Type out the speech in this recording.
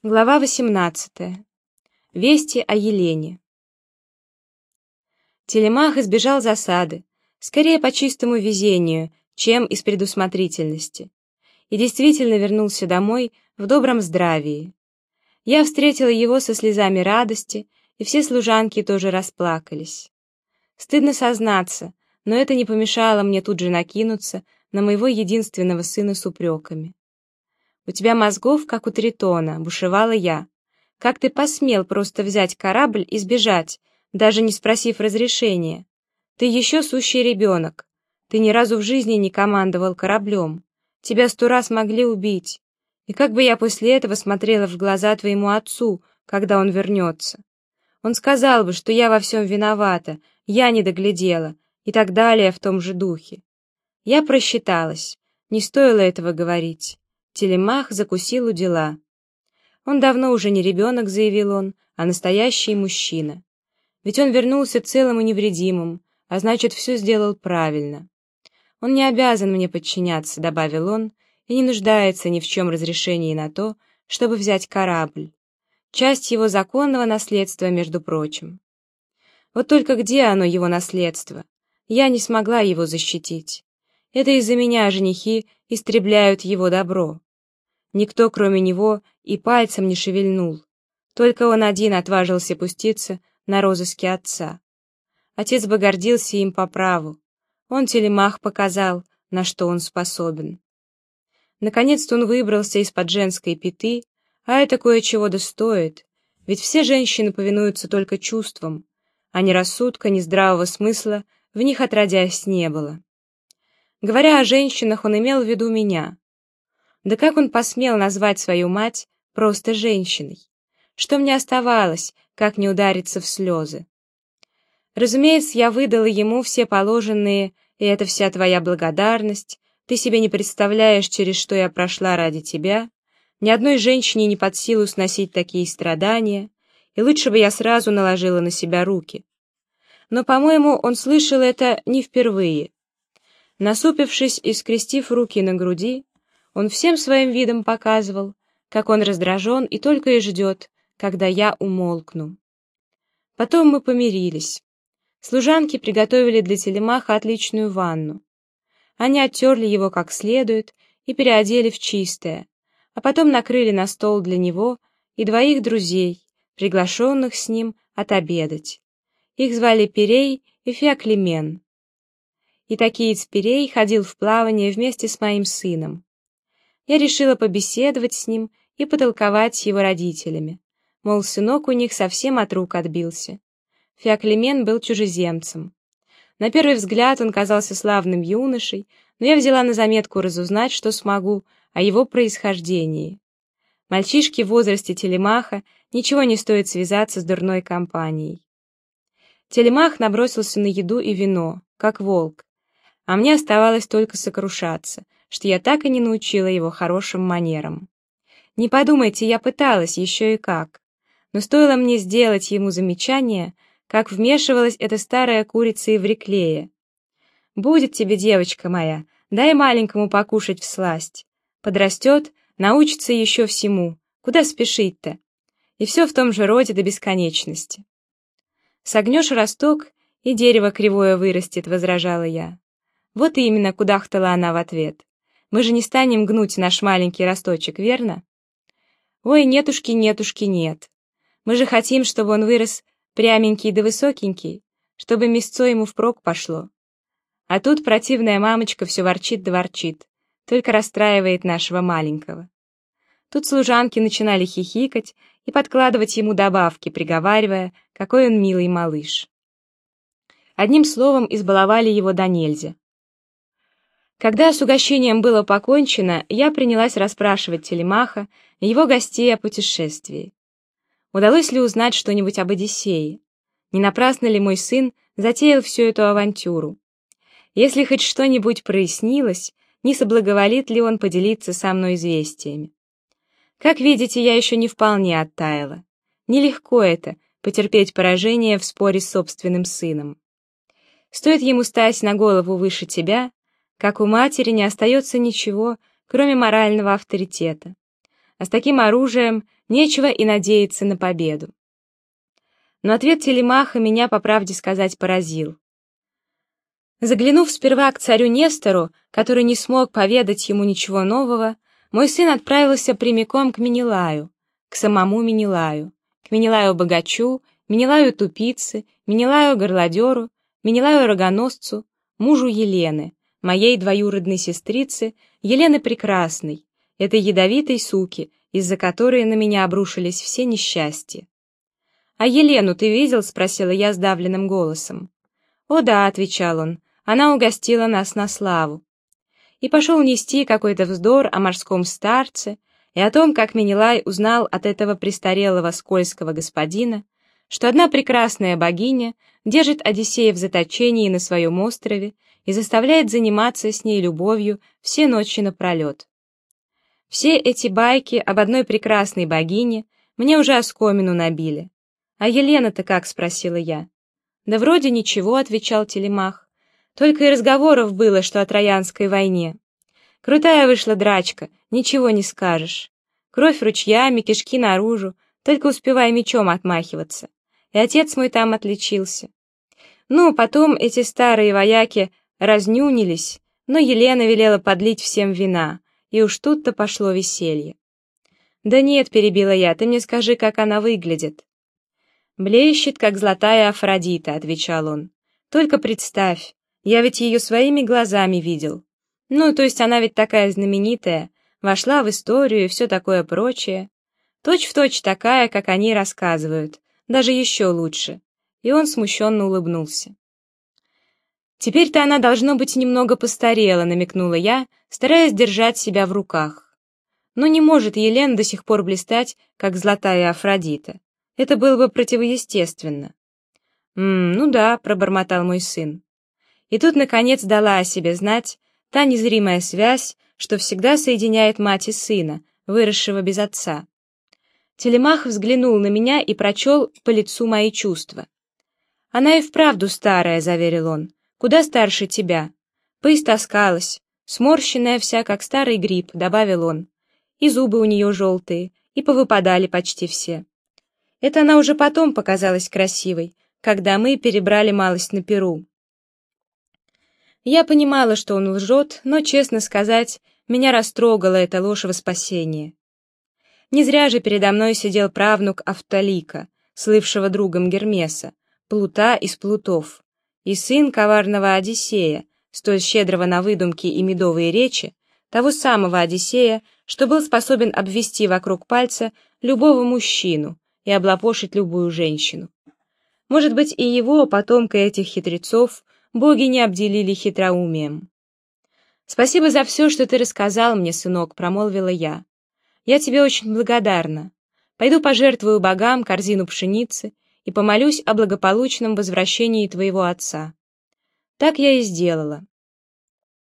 Глава 18. Вести о Елене. Телемах избежал засады, скорее по чистому везению, чем из предусмотрительности, и действительно вернулся домой в добром здравии. Я встретила его со слезами радости, и все служанки тоже расплакались. Стыдно сознаться, но это не помешало мне тут же накинуться на моего единственного сына с упреками. «У тебя мозгов, как у Тритона», — бушевала я. «Как ты посмел просто взять корабль и сбежать, даже не спросив разрешения? Ты еще сущий ребенок. Ты ни разу в жизни не командовал кораблем. Тебя 100 раз могли убить. И как бы я после этого смотрела в глаза твоему отцу, когда он вернется? Он сказал бы, что я во всем виновата, я не доглядела, и так далее в том же духе. Я просчиталась, не стоило этого говорить». Телемах закусил у дела. «Он давно уже не ребенок», — заявил он, — «а настоящий мужчина. Ведь он вернулся целым и невредимым, а значит, все сделал правильно. Он не обязан мне подчиняться», — добавил он, — «и не нуждается ни в чем разрешении на то, чтобы взять корабль. Часть его законного наследства, между прочим. Вот только где оно, его наследство? Я не смогла его защитить. Это из-за меня женихи истребляют его добро. Никто, кроме него, и пальцем не шевельнул. Только он один отважился пуститься на розыски отца. Отец бы гордился им по праву. Он, Телемах, показал, на что он способен. Наконец-то он выбрался из-под женской пяты, а это кое-чего достоит, ведь все женщины повинуются только чувствам, а ни рассудка, ни здравого смысла в них отродясь не было. Говоря о женщинах, он имел в виду меня. Да как он посмел назвать свою мать просто женщиной? Что мне оставалось, как не удариться в слезы? Разумеется, я выдала ему все положенные, и это вся твоя благодарность. Ты себе не представляешь, через что я прошла ради тебя. Ни одной женщине не под силу сносить такие страдания, и лучше бы я сразу наложила на себя руки. Но, по-моему, он слышал это не впервые. Насупившись и скрестив руки на груди, он всем своим видом показывал, как он раздражен и только и ждет, когда я умолкну. Потом мы помирились. Служанки приготовили для Телемаха отличную ванну. Они оттерли его как следует и переодели в чистое, а потом накрыли на стол для него и 2 друзей, приглашенных с ним отобедать. Их звали Пирей и Феоклимен. И Такиец Пирей ходил в плавание вместе с моим сыном. Я решила побеседовать с ним и потолковать с его родителями. Мол, сынок у них совсем от рук отбился. Феоклимен был чужеземцем. На первый взгляд он казался славным юношей, но я взяла на заметку разузнать, что смогу, о его происхождении. Мальчишке в возрасте Телемаха ничего не стоит связаться с дурной компанией. Телемах набросился на еду и вино, как волк, а мне оставалось только сокрушаться, что я так и не научила его хорошим манерам. Не подумайте, я пыталась, еще и как. Но стоило мне сделать ему замечание, как вмешивалась эта старая курица Евриклея. «Будет тебе, девочка моя, дай маленькому покушать всласть. Подрастет, научится еще всему. Куда спешить-то?» И все в том же роде до бесконечности. «Согнешь росток, и дерево кривое вырастет», — возражала я. «Вот именно», — кудахтала она в ответ. «Мы же не станем гнуть наш маленький росточек, верно?» «Ой, нетушки, нетушки, нет. Мы же хотим, чтобы он вырос пряменький да высокенький, чтобы мясцо ему впрок пошло. А тут противная мамочка все ворчит да ворчит, только расстраивает нашего маленького». Тут служанки начинали хихикать и подкладывать ему добавки, приговаривая, какой он милый малыш. Одним словом, избаловали его до нельзя. Когда с угощением было покончено, я принялась расспрашивать Телемаха и его гостей о путешествии. Удалось ли узнать что-нибудь об Одиссее? Не напрасно ли мой сын затеял всю эту авантюру? Если хоть что-нибудь прояснилось, не соблаговолит ли он поделиться со мной известиями? Как видите, я еще не вполне оттаяла. Нелегко это — потерпеть поражение в споре с собственным сыном. Стоит ему стать на голову выше тебя, как у матери не остается ничего, кроме морального авторитета. а с таким оружием нечего и надеяться на победу. Но ответ Телемаха меня, по правде сказать, поразил. Заглянув сперва к царю Нестору, который не смог поведать ему ничего нового, мой сын отправился прямиком к Менелаю, к самому Менелаю, к Менелаю-богачу, Менелаю-тупице, Менелаю-горлодеру, Менелаю-рогоносцу, мужу Елены, моей двоюродной сестрицы, Елены Прекрасной, этой ядовитой суки, из-за которой на меня обрушились все несчастья. «А Елену ты видел?» — спросила я сдавленным голосом. «О да», — отвечал он, — «она угостила нас на славу». И пошел нести какой-то вздор о морском старце и о том, как Менелай узнал от этого престарелого скользкого господина, что одна прекрасная богиня держит Одиссея в заточении на своем острове и заставляет заниматься с ней любовью все ночи напролет. Все эти байки об одной прекрасной богине мне уже оскомину набили. «А Елена-то как?» — спросила я. «Да вроде ничего», — отвечал Телемах. «Только и разговоров было, что о Троянской войне. Крутая вышла драчка, ничего не скажешь. Кровь ручьями, кишки наружу, только успевай мечом отмахиваться. И отец мой там отличился. Ну, потом эти старые вояки разнюнились, но Елена велела подлить всем вина, и уж тут-то пошло веселье». «Да нет», — перебила я, — «ты мне скажи, как она выглядит». «Блещет, как золотая Афродита», — отвечал он. «Только представь, я ведь ее своими глазами видел. Ну, то есть она ведь такая знаменитая, вошла в историю и все такое прочее. Точь-в-точь такая, как они рассказывают, даже еще лучше». И он смущенно улыбнулся. «Теперь-то она, должно быть, немного постарела», — намекнула я, стараясь держать себя в руках. «Но не может Елена до сих пор блистать, как золотая Афродита. Это было бы противоестественно». Ну да», — пробормотал мой сын. И тут, наконец, дала о себе знать та незримая связь, что всегда соединяет мать и сына, выросшего без отца. Телемах взглянул на меня и прочел по лицу мои чувства. «Она и вправду старая», — заверил он, — «куда старше тебя. Поистоскалась, сморщенная вся, как старый гриб», — добавил он. «И зубы у нее желтые, и повыпадали почти все. Это она уже потом показалась красивой, когда мы перебрали малость на Перу». Я понимала, что он лжет, но, честно сказать, меня растрогала эта ложь во спасение. Не зря же передо мной сидел правнук Автолика, слывшего другом Гермеса, плута из плутов, и сын коварного Одиссея, столь щедрого на выдумки и медовые речи, того самого Одиссея, что был способен обвести вокруг пальца любого мужчину и облапошить любую женщину. Может быть, и его, потомка этих хитрецов, боги не обделили хитроумием. «Спасибо за все, что ты рассказал мне, сынок», — промолвила я. «Я тебе очень благодарна. Пойду пожертвую богам корзину пшеницы и помолюсь о благополучном возвращении твоего отца». Так я и сделала.